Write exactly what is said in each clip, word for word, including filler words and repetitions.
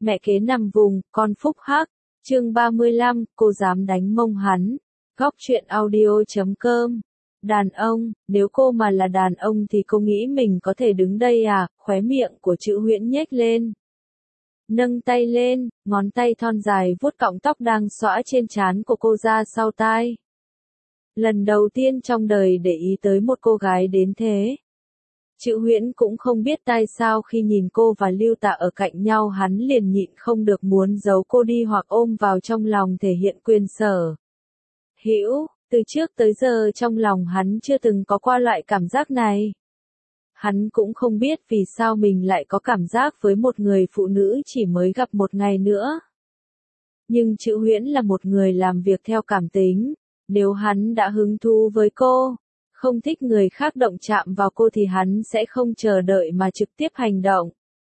Mẹ kế nằm vùng, con phúc hắc. Chương ba mươi lăm, cô dám đánh mông hắn. Góc truyện audio chấm com. Đàn ông, nếu cô mà là đàn ông thì cô nghĩ mình có thể đứng đây à? Khóe miệng của Chữ Huyễn nhếch lên. Nâng tay lên, ngón tay thon dài vuốt cọng tóc đang xõa trên trán của cô ra sau tai. Lần đầu tiên trong đời để ý tới một cô gái đến thế. Chữ Huyễn cũng không biết tại sao khi nhìn cô và Lưu Tạ ở cạnh nhau hắn liền nhịn không được muốn giấu cô đi hoặc ôm vào trong lòng thể hiện quyền sở hữu. Từ trước tới giờ trong lòng hắn chưa từng có qua loại cảm giác này. Hắn cũng không biết vì sao mình lại có cảm giác với một người phụ nữ chỉ mới gặp một ngày nữa. Nhưng Chữ Huyễn là một người làm việc theo cảm tính. Nếu hắn đã hứng thú với cô, không thích người khác động chạm vào cô thì hắn sẽ không chờ đợi mà trực tiếp hành động.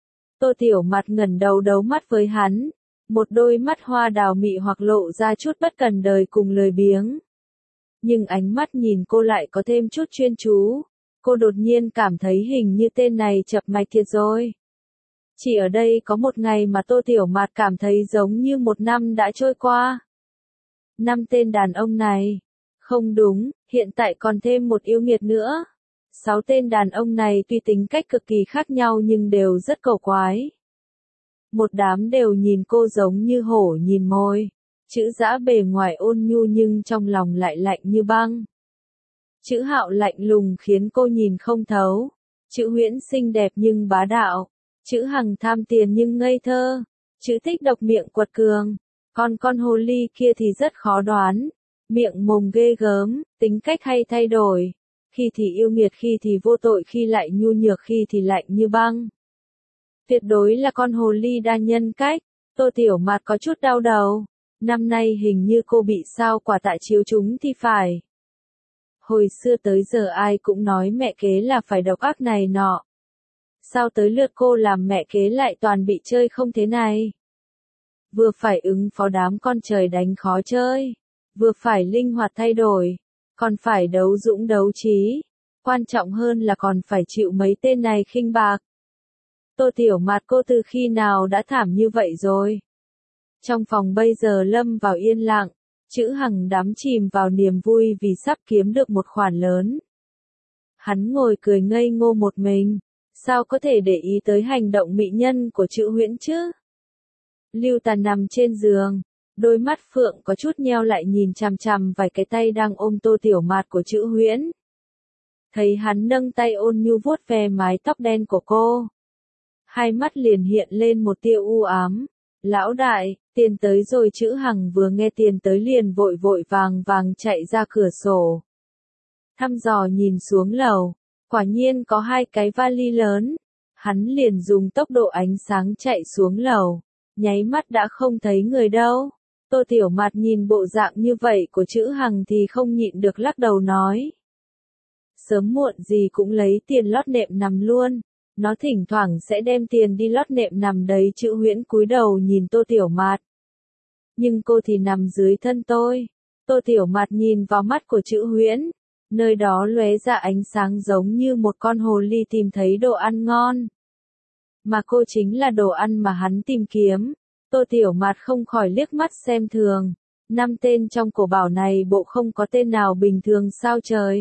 Tô Tiểu Mạt ngẩng đầu đấu mắt với hắn, một đôi mắt hoa đào mị hoặc lộ ra chút bất cần đời cùng lười biếng. Nhưng ánh mắt nhìn cô lại có thêm chút chuyên chú, cô đột nhiên cảm thấy hình như tên này chập mạch thiệt rồi. Chỉ ở đây có một ngày mà Tô Tiểu Mạt cảm thấy giống như một năm đã trôi qua. Năm tên đàn ông này. Không đúng, hiện tại còn thêm một yêu nghiệt nữa. Sáu tên đàn ông này tuy tính cách cực kỳ khác nhau nhưng đều rất cầu quái. Một đám đều nhìn cô giống như hổ nhìn mồi. Chữ Dã bề ngoài ôn nhu nhưng trong lòng lại lạnh như băng. Chữ Hạo lạnh lùng khiến cô nhìn không thấu. Chữ Huyễn xinh đẹp nhưng bá đạo. Chữ Hằng tham tiền nhưng ngây thơ. Chữ Thích độc miệng quật cường. Còn con hồ ly kia thì rất khó đoán. Miệng mồm ghê gớm, tính cách hay thay đổi. Khi thì yêu nghiệt, khi thì vô tội, khi lại nhu nhược, khi thì lạnh như băng. Tuyệt đối là con hồ ly đa nhân cách. Tô Tiểu Mạt có chút đau đầu. Năm nay hình như cô bị sao quả tạ chiếu chúng thì phải. Hồi xưa tới giờ ai cũng nói mẹ kế là phải độc ác này nọ. Sao tới lượt cô làm mẹ kế lại toàn bị chơi không thế này? Vừa phải ứng phó đám con trời đánh khó chơi. Vừa phải linh hoạt thay đổi, còn phải đấu dũng đấu trí, quan trọng hơn là còn phải chịu mấy tên này khinh bạc. Tô Tiểu Mạt cô từ khi nào đã thảm như vậy rồi? Trong phòng bây giờ lâm vào yên lặng, Chữ Hằng đắm chìm vào niềm vui vì sắp kiếm được một khoản lớn. Hắn ngồi cười ngây ngô một mình, sao có thể để ý tới hành động mỹ nhân của Chữ Huyễn chứ? Lưu Tà nằm trên giường. Đôi mắt phượng có chút nheo lại nhìn chằm chằm vài cái tay đang ôm Tô Tiểu Mạt của Chữ Huyễn. Thấy hắn nâng tay ôn nhu vuốt ve mái tóc đen của cô. Hai mắt liền hiện lên một tia u ám. Lão đại, tiền tới rồi. Chữ Hằng vừa nghe tiền tới liền vội vội vàng vàng chạy ra cửa sổ. Thăm dò nhìn xuống lầu. Quả nhiên có hai cái vali lớn. Hắn liền dùng tốc độ ánh sáng chạy xuống lầu. Nháy mắt đã không thấy người đâu. Tô Tiểu Mạt nhìn bộ dạng như vậy của Chữ Hằng thì không nhịn được lắc đầu nói. Sớm muộn gì cũng lấy tiền lót nệm nằm luôn. Nó thỉnh thoảng sẽ đem tiền đi lót nệm nằm đấy. Chữ Huyễn cúi đầu nhìn Tô Tiểu Mạt. Nhưng cô thì nằm dưới thân tôi. Tô Tiểu Mạt nhìn vào mắt của Chữ Huyễn. Nơi đó lóe ra ánh sáng giống như một con hồ ly tìm thấy đồ ăn ngon. Mà cô chính là đồ ăn mà hắn tìm kiếm. Tô Tiểu Mạt không khỏi liếc mắt xem thường. Năm tên trong cổ bảo này bộ không có tên nào bình thường sao trời.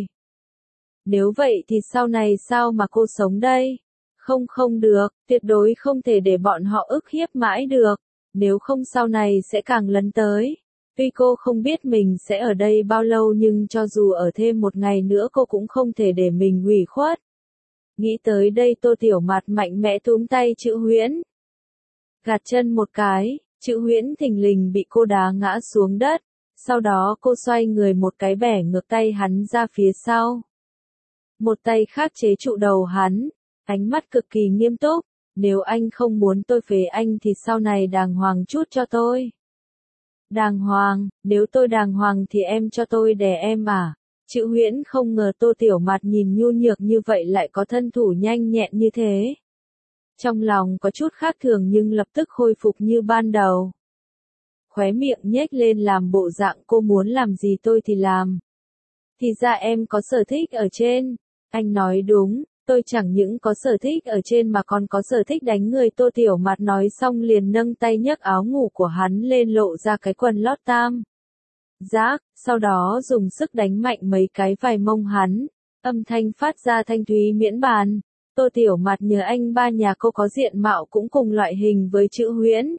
Nếu vậy thì sau này sao mà cô sống đây? Không không được, tuyệt đối không thể để bọn họ ức hiếp mãi được. Nếu không sau này sẽ càng lấn tới. Tuy cô không biết mình sẽ ở đây bao lâu nhưng cho dù ở thêm một ngày nữa cô cũng không thể để mình ủy khuất. Nghĩ tới đây Tô Tiểu Mạt mạnh mẽ túm tay Chữ Huyễn. Gạt chân một cái, Chữ Huyễn thình lình bị cô đá ngã xuống đất, sau đó cô xoay người một cái bẻ ngược tay hắn ra phía sau. Một tay khác chế trụ đầu hắn, ánh mắt cực kỳ nghiêm túc, nếu anh không muốn tôi phế anh thì sau này đàng hoàng chút cho tôi. Đàng hoàng, nếu tôi đàng hoàng thì em cho tôi đè em à? Chữ Huyễn không ngờ Tô Tiểu Mạt nhìn nhu nhược như vậy lại có thân thủ nhanh nhẹn như thế. Trong lòng có chút khác thường nhưng lập tức khôi phục như ban đầu. Khóe miệng nhếch lên làm bộ dạng cô muốn làm gì tôi thì làm. Thì ra em có sở thích ở trên. Anh nói đúng, Tôi chẳng những có sở thích ở trên mà còn có sở thích đánh người. Tô Tiểu Mạt nói xong liền nâng tay nhấc áo ngủ của hắn lên lộ ra cái quần lót tam giác, sau đó dùng sức đánh mạnh mấy cái vài mông hắn. Âm thanh phát ra thanh thúy miễn bàn. Tô Tiểu Mạt nhớ anh ba nhà cô có diện mạo cũng cùng loại hình với Chữ Huyễn.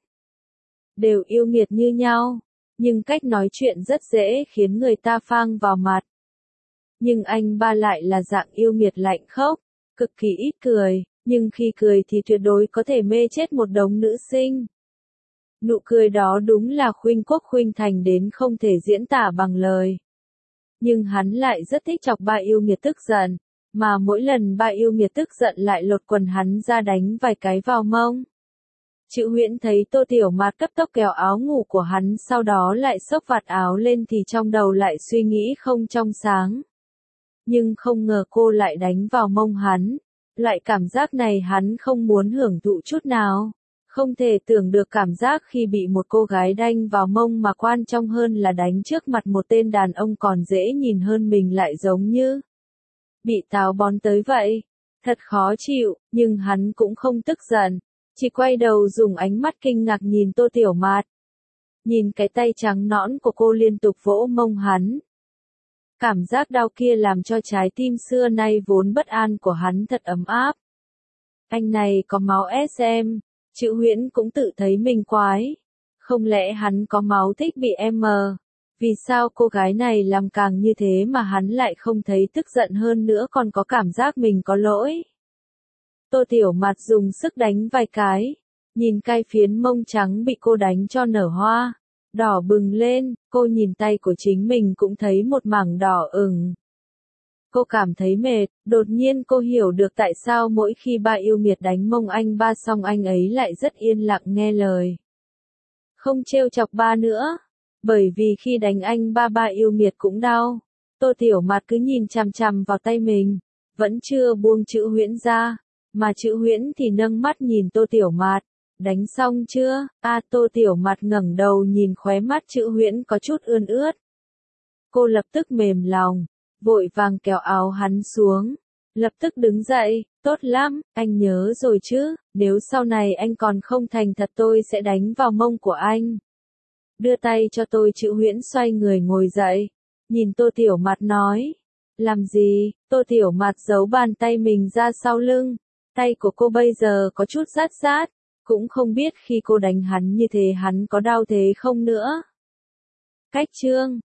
Đều yêu nghiệt như nhau, nhưng cách nói chuyện rất dễ khiến người ta phang vào mặt. Nhưng anh ba lại là dạng yêu nghiệt lạnh khốc, cực kỳ ít cười, nhưng khi cười thì tuyệt đối có thể mê chết một đống nữ sinh. Nụ cười đó đúng là khuynh quốc khuynh thành đến không thể diễn tả bằng lời. Nhưng hắn lại rất thích chọc ba yêu nghiệt tức giận, mà mỗi lần ba yêu nghiệt tức giận lại lột quần hắn ra đánh vài cái vào mông. Chữ Huyễn thấy Tô Tiểu Mạt cấp tốc kéo áo ngủ của hắn sau đó lại xốc vạt áo lên thì trong đầu lại suy nghĩ không trong sáng. Nhưng không ngờ cô lại đánh vào mông hắn. Loại cảm giác này hắn không muốn hưởng thụ chút nào. Không thể tưởng được cảm giác khi bị một cô gái đánh vào mông mà quan trọng hơn là đánh trước mặt một tên đàn ông còn dễ nhìn hơn mình lại giống như bị táo bón tới vậy. Thật khó chịu, nhưng hắn cũng không tức giận. Chỉ quay đầu dùng ánh mắt kinh ngạc nhìn Tô Tiểu Mạt. Nhìn cái tay trắng nõn của cô liên tục vỗ mông hắn. Cảm giác đau kia làm cho trái tim xưa nay vốn bất an của hắn thật ấm áp. Anh này có máu ét em, Chữ Huyễn cũng tự thấy mình quái. Không lẽ hắn có máu thích bị em? Vì sao cô gái này làm càng như thế mà hắn lại không thấy tức giận hơn nữa còn có cảm giác mình có lỗi? Tô Tiểu Mạt dùng sức đánh vài cái, nhìn cái phiến mông trắng bị cô đánh cho nở hoa, đỏ bừng lên, cô nhìn tay của chính mình cũng thấy một mảng đỏ ửng. Cô cảm thấy mệt, đột nhiên cô hiểu được tại sao mỗi khi ba yêu nghiệt đánh mông anh ba xong anh ấy lại rất yên lặng nghe lời. Không trêu chọc ba nữa, bởi vì khi đánh anh ba ba yêu nghiệt cũng đau. Tô Tiểu Mạt cứ nhìn chằm chằm vào tay mình, vẫn chưa buông Chữ Huyễn ra. Mà Chữ Huyễn thì nâng mắt nhìn Tô Tiểu Mạt, đánh xong chưa? A à, Tô Tiểu Mạt ngẩng đầu nhìn khóe mắt Chữ Huyễn có chút ươn ướt. Cô lập tức mềm lòng, vội vàng kéo áo hắn xuống, lập tức đứng dậy, tốt lắm, anh nhớ rồi chứ, nếu sau này anh còn không thành thật tôi sẽ đánh vào mông của anh. Đưa tay cho tôi. Chữ Huyễn xoay người ngồi dậy, nhìn Tô Tiểu Mạt nói, làm gì? Tô Tiểu Mạt giấu bàn tay mình ra sau lưng. Tay của cô bây giờ có chút rát rát, cũng không biết khi cô đánh hắn như thế hắn có đau thế không nữa. Cách chương